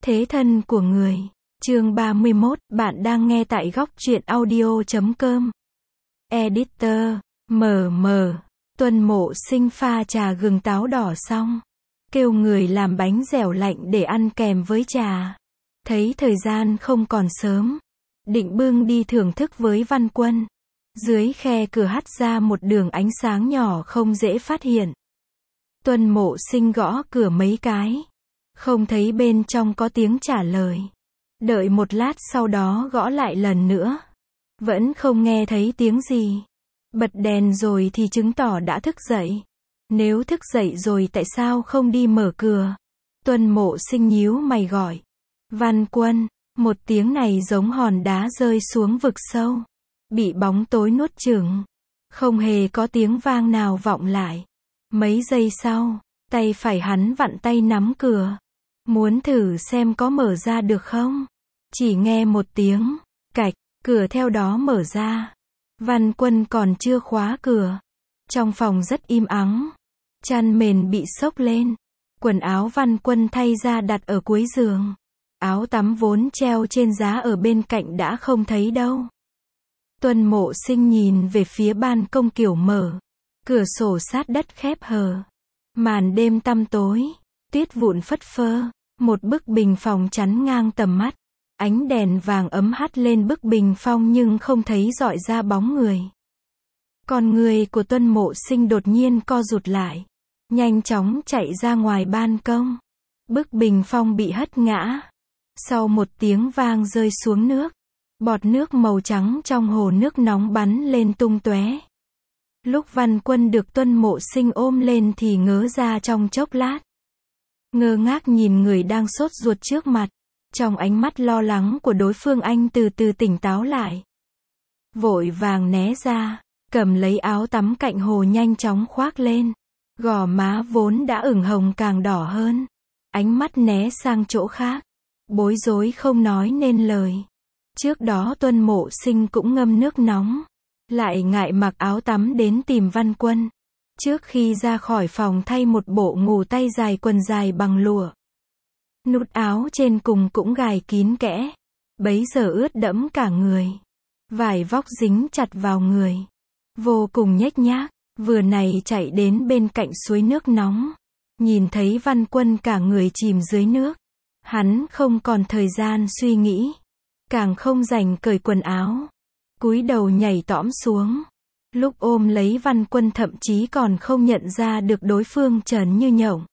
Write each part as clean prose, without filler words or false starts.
Thế thân của người. Chương 31, bạn đang nghe tại góc truyện audio.com. Editor, Tuân Mộ Sinh pha trà gừng táo đỏ xong, kêu người làm bánh dẻo lạnh để ăn kèm với trà. Thấy thời gian không còn sớm, định bưng đi thưởng thức với Văn Quân. Dưới khe cửa hắt ra một đường ánh sáng nhỏ không dễ phát hiện. Tuân Mộ Sinh gõ cửa mấy cái, không thấy bên trong có tiếng trả lời. Đợi một lát sau đó gõ lại lần nữa, vẫn không nghe thấy tiếng gì. Bật đèn rồi thì chứng tỏ đã thức dậy. Nếu thức dậy rồi tại sao không đi mở cửa? Tuân Mộ Sinh nhíu mày gọi. Văn Quân. Một tiếng này giống hòn đá rơi xuống vực sâu, bị bóng tối nuốt chửng. Không hề có tiếng vang nào vọng lại. Mấy giây sau, tay phải hắn vặn tay nắm cửa. Muốn thử xem có mở ra được không? Chỉ nghe một tiếng cạch, cửa theo đó mở ra. Văn Quân còn chưa khóa cửa. Trong phòng rất im ắng. Chăn mền bị xốc lên. Quần áo Văn Quân thay ra đặt ở cuối giường. Áo tắm vốn treo trên giá ở bên cạnh đã không thấy đâu. Tuân Mộ Sinh nhìn về phía ban công kiểu mở. Cửa sổ sát đất khép hờ. Màn đêm tăm tối. Tuyết vụn phất phơ. Một bức bình phong chắn ngang tầm mắt. Ánh đèn vàng ấm hắt lên bức bình phong nhưng không thấy rọi ra bóng người. Con người của Tuân Mộ Sinh đột nhiên co rụt lại. Nhanh chóng chạy ra ngoài ban công. Bức bình phong bị hất ngã. Sau một tiếng vang rơi xuống nước. Bọt nước màu trắng trong hồ nước nóng bắn lên tung tóe. Lúc Văn Quân được Tuân Mộ Sinh ôm lên thì ngớ ra trong chốc lát. Ngơ ngác nhìn người đang sốt ruột trước mặt. Trong ánh mắt lo lắng của đối phương anh từ từ tỉnh táo lại. Vội vàng né ra, cầm lấy áo tắm cạnh hồ nhanh chóng khoác lên. Gò má vốn đã ửng hồng càng đỏ hơn. Ánh mắt né sang chỗ khác. Bối rối không nói nên lời. Trước đó Tuân Mộ Sinh cũng ngâm nước nóng. Lại ngại mặc áo tắm đến tìm Văn Quân. Trước khi ra khỏi phòng thay một bộ ngủ tay dài quần dài bằng lụa. Nút áo trên cùng cũng gài kín kẽ. Bấy giờ ướt đẫm cả người. Vải vóc dính chặt vào người. Vô cùng nhếch nhác. Vừa này chạy đến bên cạnh suối nước nóng. Nhìn thấy Văn Quân cả người chìm dưới nước. Hắn không còn thời gian suy nghĩ. Càng không rảnh cởi quần áo. Cúi đầu nhảy tõm xuống. Lúc ôm lấy Văn Quân thậm chí còn không nhận ra được đối phương trần như nhộng.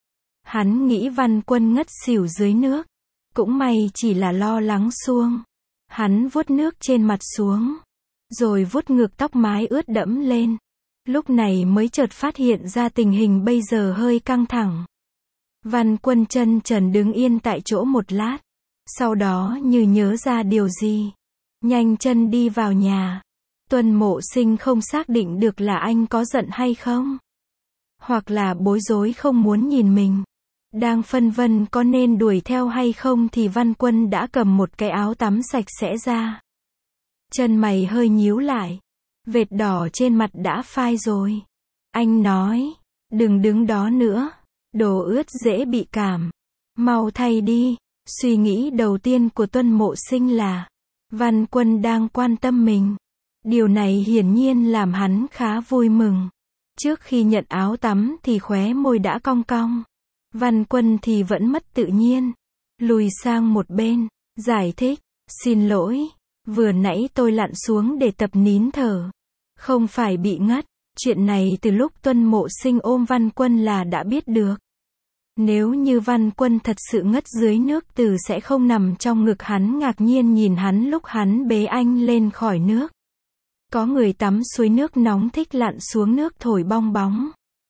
Hắn nghĩ Văn Quân ngất xỉu dưới nước. Cũng may chỉ là lo lắng xuông. Hắn vuốt nước trên mặt xuống. Rồi vuốt ngược tóc mái ướt đẫm lên. Lúc này mới chợt phát hiện ra tình hình bây giờ hơi căng thẳng. Văn Quân chân trần đứng yên tại chỗ một lát. Sau đó như nhớ ra điều gì. Nhanh chân đi vào nhà. Tuân Mộ Sinh không xác định được là anh có giận hay không. Hoặc là bối rối không muốn nhìn mình. Đang phân vân có nên đuổi theo hay không thì Văn Quân đã cầm một cái áo tắm sạch sẽ ra. Chân mày hơi nhíu lại. Vệt đỏ trên mặt đã phai rồi. Anh nói, đừng đứng đó nữa. Đồ ướt dễ bị cảm. Mau thay đi. Suy nghĩ đầu tiên của Tuân Mộ Sinh là Văn Quân đang quan tâm mình. Điều này hiển nhiên làm hắn khá vui mừng. Trước khi nhận áo tắm thì khóe môi đã cong cong. Văn Quân thì vẫn mất tự nhiên. Lùi sang một bên. Giải thích. Xin lỗi. Vừa nãy tôi lặn xuống để tập nín thở. Không phải bị ngất. Chuyện này từ lúc Tuân Mộ Sinh ôm Văn Quân là đã biết được. Nếu như Văn Quân thật sự ngất dưới nước từ sẽ không nằm trong ngực hắn ngạc nhiên nhìn hắn lúc hắn bế anh lên khỏi nước. Có người tắm suối nước nóng thích lặn xuống nước thổi bong bóng.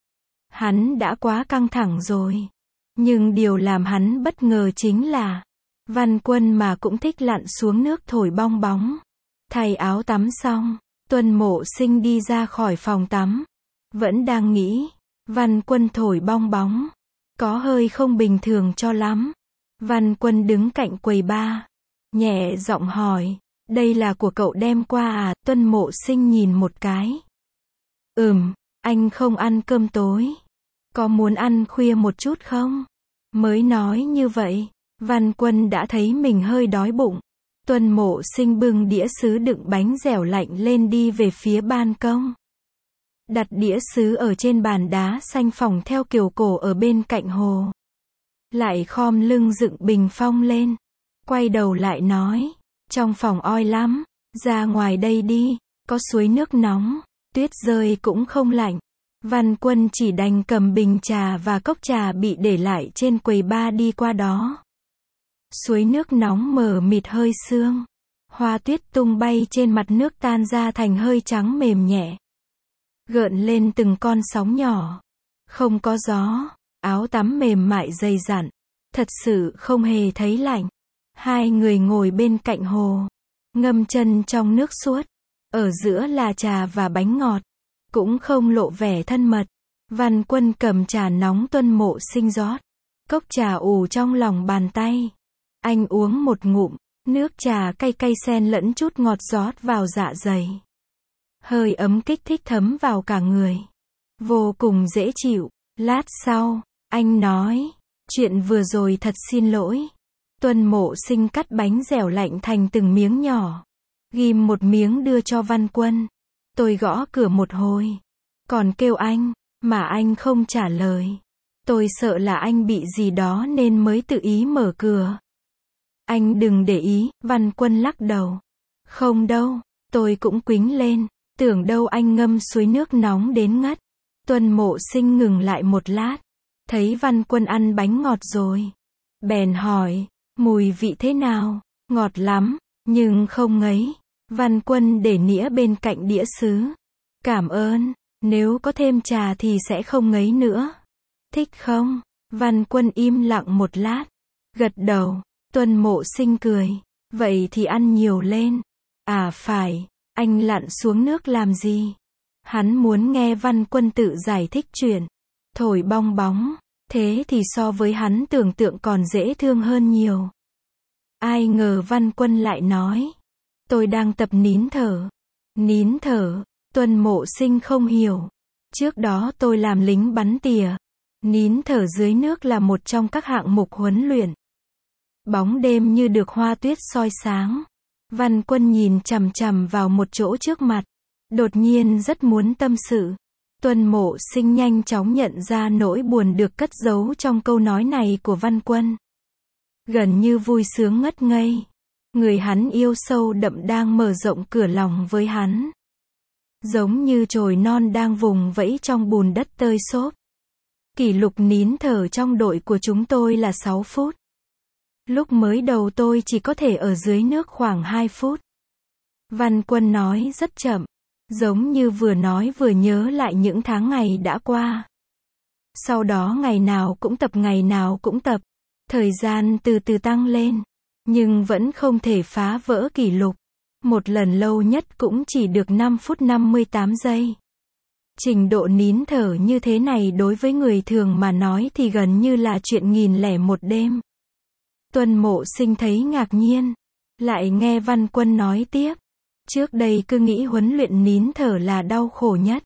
Hắn đã quá căng thẳng rồi. Nhưng điều làm hắn bất ngờ chính là Văn Quân mà cũng thích lặn xuống nước thổi bong bóng. Thay áo tắm xong, Tuân Mộ Sinh đi ra khỏi phòng tắm. Vẫn đang nghĩ, Văn Quân thổi bong bóng. Có hơi không bình thường cho lắm. Văn Quân đứng cạnh quầy bar. Nhẹ giọng hỏi, đây là của cậu đem qua à? Tuân Mộ Sinh nhìn một cái. Anh không ăn cơm tối. Có muốn ăn khuya một chút không? Mới nói như vậy, Văn Quân đã thấy mình hơi đói bụng. Tuân Mộ Sinh bưng đĩa sứ đựng bánh dẻo lạnh lên đi về phía ban công. Đặt đĩa sứ ở trên bàn đá xanh phẳng theo kiểu cổ ở bên cạnh hồ. Lại khom lưng dựng bình phong lên. Quay đầu lại nói, trong phòng oi lắm, ra ngoài đây đi, có suối nước nóng, tuyết rơi cũng không lạnh. Văn Quân chỉ đành cầm bình trà và cốc trà bị để lại trên quầy bar đi qua đó. Suối nước nóng mờ mịt hơi sương. Hoa tuyết tung bay trên mặt nước tan ra thành hơi trắng mềm nhẹ. Gợn lên từng con sóng nhỏ. Không có gió, áo tắm mềm mại dày dặn. Thật sự không hề thấy lạnh. Hai người ngồi bên cạnh hồ. Ngâm chân trong nước suốt. Ở giữa là trà và bánh ngọt. Cũng không lộ vẻ thân mật. Văn Quân cầm trà nóng Tuân Mộ Sinh rót. Cốc trà ù trong lòng bàn tay. Anh uống một ngụm, nước trà cay cay xen lẫn chút ngọt rót vào dạ dày. Hơi ấm kích thích thấm vào cả người. Vô cùng dễ chịu. Lát sau, anh nói, chuyện vừa rồi thật xin lỗi. Tuân Mộ Sinh cắt bánh dẻo lạnh thành từng miếng nhỏ. Ghim một miếng đưa cho Văn Quân. Tôi gõ cửa một hồi. Còn kêu anh, mà anh không trả lời. Tôi sợ là anh bị gì đó nên mới tự ý mở cửa. Anh đừng để ý, Văn Quân lắc đầu. Không đâu, tôi cũng quính lên, tưởng đâu anh ngâm suối nước nóng đến ngất. Tuân Mộ Sinh ngừng lại một lát, thấy Văn Quân ăn bánh ngọt rồi. Bèn hỏi, mùi vị thế nào? Ngọt lắm, nhưng không ngấy. Văn Quân để nĩa bên cạnh đĩa sứ. Cảm ơn, nếu có thêm trà thì sẽ không ngấy nữa. Thích không? Văn Quân im lặng một lát, gật đầu. Tuân Mộ Sinh cười. Vậy thì ăn nhiều lên. À phải, anh lặn xuống nước làm gì? Hắn muốn nghe Văn Quân tự giải thích chuyện. Thổi bong bóng. Thế thì so với hắn tưởng tượng còn dễ thương hơn nhiều. Ai ngờ Văn Quân lại nói. Tôi đang tập nín thở. Nín thở. Tuân Mộ Sinh không hiểu. Trước đó tôi làm lính bắn tỉa. Nín thở dưới nước là một trong các hạng mục huấn luyện. Bóng đêm như được hoa tuyết soi sáng. Văn Quân nhìn chằm chằm vào một chỗ trước mặt. Đột nhiên rất muốn tâm sự. Tuân Mộ Sinh nhanh chóng nhận ra nỗi buồn được cất giấu trong câu nói này của Văn Quân. Gần như vui sướng ngất ngây. Người hắn yêu sâu đậm đang mở rộng cửa lòng với hắn. Giống như chồi non đang vùng vẫy trong bùn đất tơi xốp. Kỷ lục nín thở trong đội của chúng tôi là 6 phút. Lúc mới đầu tôi chỉ có thể ở dưới nước khoảng 2 phút. Văn Quân nói rất chậm, giống như vừa nói vừa nhớ lại những tháng ngày đã qua. Sau đó ngày nào cũng tập. Thời gian từ từ tăng lên, nhưng vẫn không thể phá vỡ kỷ lục. Một lần lâu nhất cũng chỉ được 5 phút 58 giây. Trình độ nín thở như thế này đối với người thường mà nói thì gần như là chuyện 1001 đêm. Tuân Mộ Sinh thấy ngạc nhiên. Lại nghe Văn Quân nói tiếp. Trước đây cứ nghĩ huấn luyện nín thở là đau khổ nhất.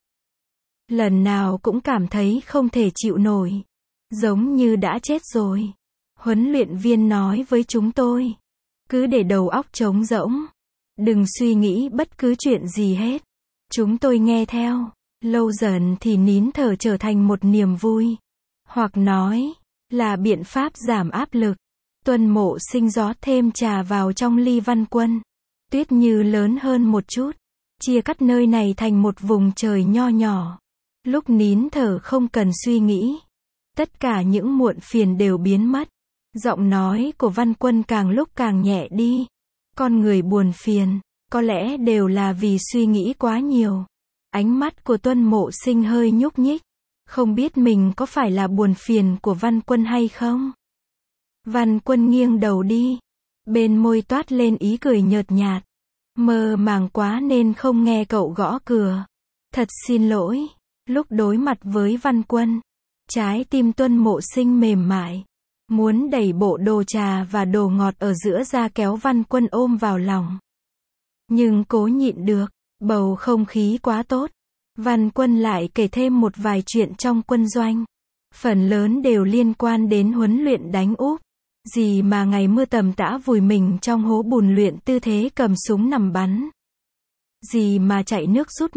Lần nào cũng cảm thấy không thể chịu nổi. Giống như đã chết rồi. Huấn luyện viên nói với chúng tôi. Cứ để đầu óc trống rỗng. Đừng suy nghĩ bất cứ chuyện gì hết. Chúng tôi nghe theo. Lâu dần thì nín thở trở thành một niềm vui. Hoặc nói là biện pháp giảm áp lực. Tuân Mộ Sinh rót thêm trà vào trong ly Văn Quân. Tuyết như lớn hơn một chút. Chia cắt nơi này thành một vùng trời nho nhỏ. Lúc nín thở không cần suy nghĩ. Tất cả những muộn phiền đều biến mất. Giọng nói của Văn Quân càng lúc càng nhẹ đi. Con người buồn phiền, có lẽ đều là vì suy nghĩ quá nhiều. Ánh mắt của Tuân Mộ Sinh hơi nhúc nhích. Không biết mình có phải là buồn phiền của Văn Quân hay không? Văn Quân nghiêng đầu đi. Bên môi toát lên ý cười nhợt nhạt. Mơ màng quá nên không nghe cậu gõ cửa. Thật xin lỗi. Lúc đối mặt với Văn Quân, trái tim Tuân Mộ Sinh mềm mại. Muốn đẩy bộ đồ trà và đồ ngọt ở giữa ra kéo Văn Quân ôm vào lòng. Nhưng cố nhịn được. Bầu không khí quá tốt. Văn Quân lại kể thêm một vài chuyện trong quân doanh. Phần lớn đều liên quan đến huấn luyện đánh úp. Gì mà ngày mưa tầm tã vùi mình trong hố bùn luyện tư thế cầm súng nằm bắn. Gì mà chạy nước rút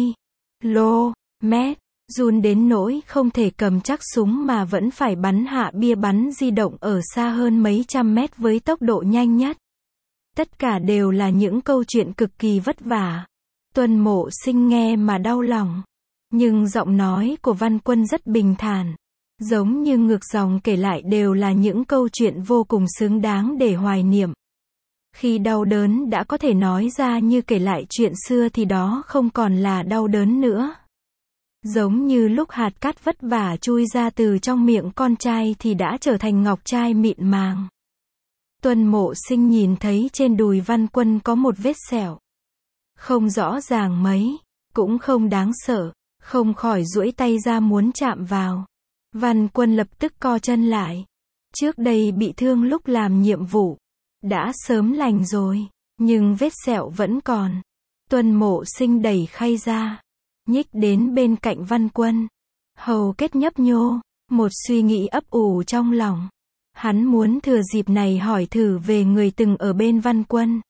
1 km, run đến nỗi không thể cầm chắc súng mà vẫn phải bắn hạ bia bắn di động ở xa hơn mấy trăm mét với tốc độ nhanh nhất. Tất cả đều là những câu chuyện cực kỳ vất vả. Tuân Mộ Sinh nghe mà đau lòng. Nhưng giọng nói của Văn Quân rất bình thản. Giống như ngược dòng kể lại đều là những câu chuyện vô cùng xứng đáng để hoài niệm. Khi đau đớn đã có thể nói ra như kể lại chuyện xưa thì đó không còn là đau đớn nữa. Giống như lúc hạt cát vất vả chui ra từ trong miệng con trai thì đã trở thành ngọc trai mịn màng. Tuân Mộ Sinh nhìn thấy trên đùi Văn Quân có một vết sẹo. Không rõ ràng mấy, cũng không đáng sợ, không khỏi duỗi tay ra muốn chạm vào. Văn Quân lập tức co chân lại. Trước đây bị thương lúc làm nhiệm vụ, đã sớm lành rồi, nhưng vết sẹo vẫn còn. Tuân Mộ Sinh đẩy khay ra, nhích đến bên cạnh Văn Quân. Hầu kết nhấp nhô, một suy nghĩ ấp ủ trong lòng. Hắn muốn thừa dịp này hỏi thử về người từng ở bên Văn Quân.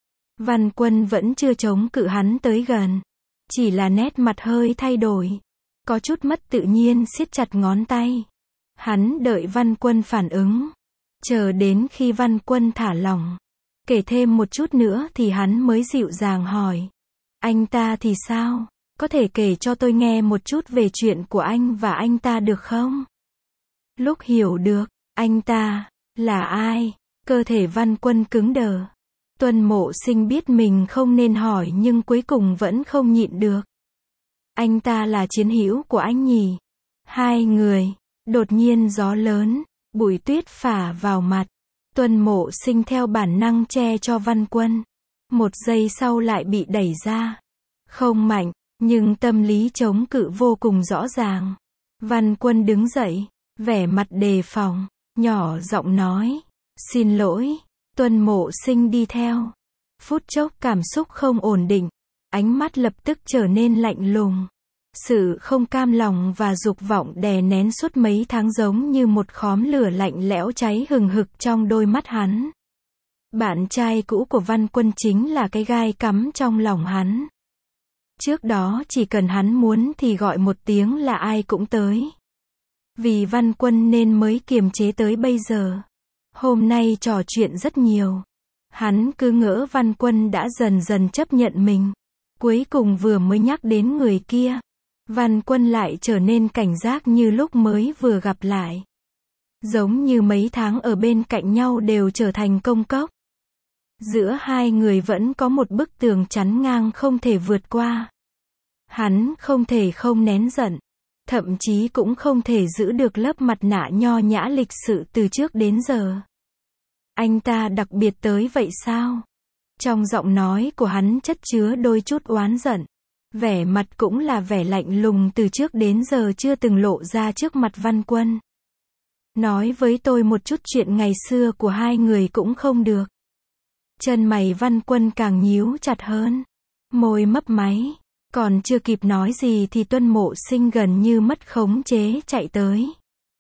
Văn Quân vẫn chưa chống cự hắn tới gần. Chỉ là nét mặt hơi thay đổi. Có chút mất tự nhiên siết chặt ngón tay. Hắn đợi Văn Quân phản ứng. Chờ đến khi Văn Quân thả lỏng. Kể thêm một chút nữa thì hắn mới dịu dàng hỏi. Anh ta thì sao? Có thể kể cho tôi nghe một chút về chuyện của anh và anh ta được không? Lúc hiểu được, anh ta là ai? Cơ thể Văn Quân cứng đờ. Tuân Mộ Sinh biết mình không nên hỏi nhưng cuối cùng vẫn không nhịn được. Anh ta là chiến hữu của anh nhỉ? Hai người. Đột nhiên gió lớn, bụi tuyết phả vào mặt. Tuân Mộ Sinh theo bản năng che cho Văn Quân. Một giây sau lại bị đẩy ra. Không mạnh, nhưng tâm lý chống cự vô cùng rõ ràng. Văn Quân đứng dậy, vẻ mặt đề phòng, nhỏ giọng nói. Xin lỗi. Tuân Mộ Sinh đi theo. Phút chốc cảm xúc không ổn định. Ánh mắt lập tức trở nên lạnh lùng. Sự không cam lòng và dục vọng đè nén suốt mấy tháng giống như một khóm lửa lạnh lẽo cháy hừng hực trong đôi mắt hắn. Bạn trai cũ của Văn Quân chính là cái gai cắm trong lòng hắn. Trước đó chỉ cần hắn muốn thì gọi một tiếng là ai cũng tới. Vì Văn Quân nên mới kiềm chế tới bây giờ. Hôm nay trò chuyện rất nhiều. Hắn cứ ngỡ Văn Quân đã dần dần chấp nhận mình. Cuối cùng vừa mới nhắc đến người kia, Văn Quân lại trở nên cảnh giác như lúc mới vừa gặp lại. Giống như mấy tháng ở bên cạnh nhau đều trở thành công cốc. Giữa hai người vẫn có một bức tường chắn ngang không thể vượt qua. Hắn không thể không nén giận. Thậm chí cũng không thể giữ được lớp mặt nạ nho nhã lịch sự từ trước đến giờ. Anh ta đặc biệt tới vậy sao? Trong giọng nói của hắn chất chứa đôi chút oán giận. Vẻ mặt cũng là vẻ lạnh lùng từ trước đến giờ chưa từng lộ ra trước mặt Văn Quân. Nói với tôi một chút chuyện ngày xưa của hai người cũng không được. Chân mày Văn Quân càng nhíu chặt hơn. Môi mấp máy. Còn chưa kịp nói gì thì Tuân Mộ Sinh gần như mất khống chế chạy tới.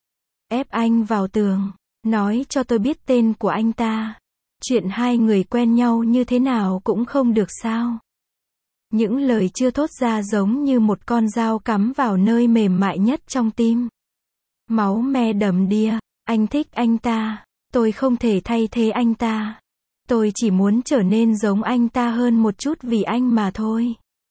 Ép anh vào tường. Nói cho tôi biết tên của anh ta. Chuyện hai người quen nhau như thế nào cũng không được sao? Những lời chưa thốt ra giống như một con dao cắm vào nơi mềm mại nhất trong tim. Máu me đầm đìa. Anh thích anh ta. Tôi không thể thay thế anh ta. Tôi chỉ muốn trở nên giống anh ta hơn một chút vì anh mà thôi.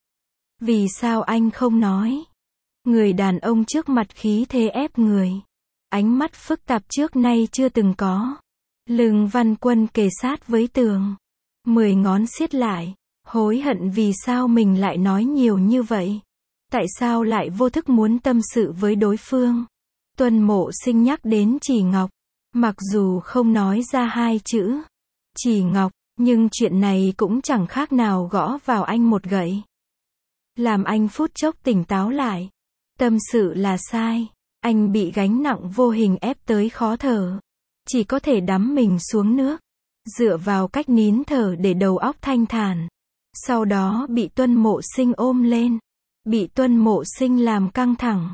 Vì sao anh không nói? Người đàn ông trước mặt khí thế ép người. Ánh mắt phức tạp trước nay chưa từng có. Lưng Văn Quân kề sát với tường. 10 ngón siết lại. Hối hận vì sao mình lại nói nhiều như vậy. Tại sao lại vô thức muốn tâm sự với đối phương. Tuân Mộ Sinh nhắc đến Chỉ Ngọc. Mặc dù không nói ra hai chữ Chỉ Ngọc, nhưng chuyện này cũng chẳng khác nào gõ vào anh một gậy. Làm anh phút chốc tỉnh táo lại. Tâm sự là sai. Anh bị gánh nặng vô hình ép tới khó thở. Chỉ có thể đắm mình xuống nước. Dựa vào cách nín thở để đầu óc thanh thản. Sau đó bị Tuân Mộ Sinh ôm lên. Bị Tuân Mộ Sinh làm căng thẳng.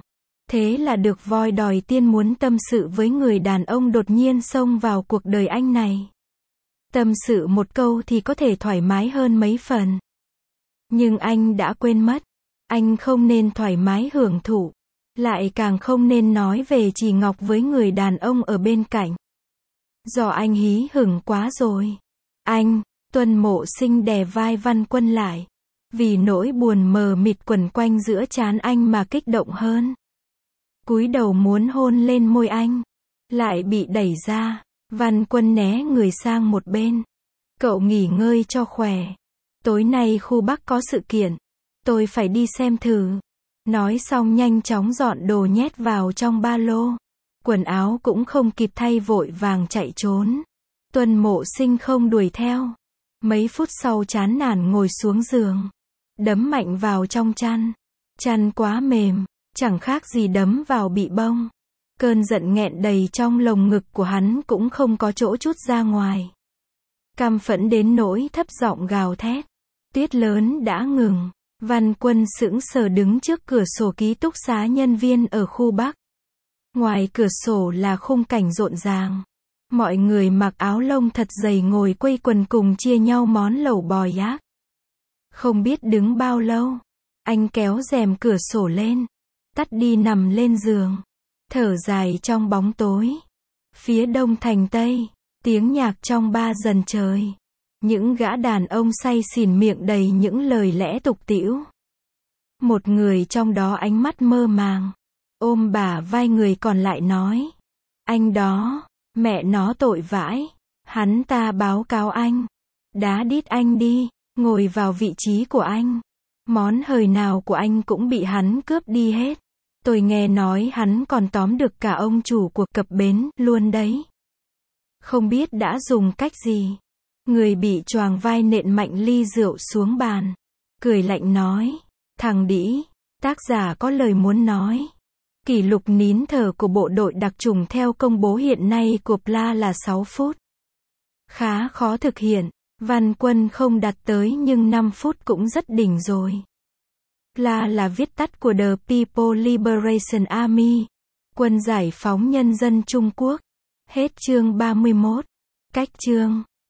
Thế là được voi đòi tiên muốn tâm sự với người đàn ông đột nhiên xông vào cuộc đời anh này. Tâm sự một câu thì có thể thoải mái hơn mấy phần. Nhưng anh đã quên mất. Anh không nên thoải mái hưởng thụ. Lại càng không nên nói về Trì Ngọc với người đàn ông ở bên cạnh. Do anh hí hửng quá rồi. Anh, Tuân Mộ Sinh đè vai Văn Quân lại. Vì nỗi buồn mờ mịt quẩn quanh giữa trán anh mà kích động hơn. Cúi đầu muốn hôn lên môi anh. Lại bị đẩy ra. Văn Quân né người sang một bên. Cậu nghỉ ngơi cho khỏe. Tối nay khu Bắc có sự kiện. Tôi phải đi xem thử. Nói xong nhanh chóng dọn đồ nhét vào trong ba lô. Quần áo cũng không kịp thay vội vàng chạy trốn. Tuân Mộ Sinh không đuổi theo. Mấy phút sau chán nản ngồi xuống giường. Đấm mạnh vào trong chăn. Chăn quá mềm. Chẳng khác gì đấm vào bị bông. Cơn giận nghẹn đầy trong lồng ngực của hắn cũng không có chỗ trút ra ngoài. Căm phẫn đến nỗi thấp giọng gào thét. Tuyết lớn đã ngừng. Văn Quân sững sờ đứng trước cửa sổ ký túc xá nhân viên ở khu Bắc. Ngoài cửa sổ là khung cảnh rộn ràng. Mọi người mặc áo lông thật dày ngồi quây quần cùng chia nhau món lẩu bò yak. Không biết đứng bao lâu. Anh kéo rèm cửa sổ lên. Tắt đi nằm lên giường. Thở dài trong bóng tối. Phía đông thành tây. Tiếng nhạc trong ba dần trời. Những gã đàn ông say xỉn miệng đầy những lời lẽ tục tĩu. Một người trong đó ánh mắt mơ màng. Ôm bả vai người còn lại nói. Anh đó, mẹ nó tội vãi. Hắn ta báo cáo anh. Đá đít anh đi, ngồi vào vị trí của anh. Món hời nào của anh cũng bị hắn cướp đi hết. Tôi nghe nói hắn còn tóm được cả ông chủ của cập bến luôn đấy. Không biết đã dùng cách gì. Người bị choàng vai nện mạnh ly rượu xuống bàn. Cười lạnh nói. Thằng đĩ, tác giả có lời muốn nói. Kỷ lục nín thở của bộ đội đặc chủng theo công bố hiện nay của PLA là 6 phút. Khá khó thực hiện. Văn Quân không đặt tới nhưng 5 phút cũng rất đỉnh rồi. PLA là viết tắt của The People Liberation Army. Quân giải phóng nhân dân Trung Quốc. Hết chương 31. Cách chương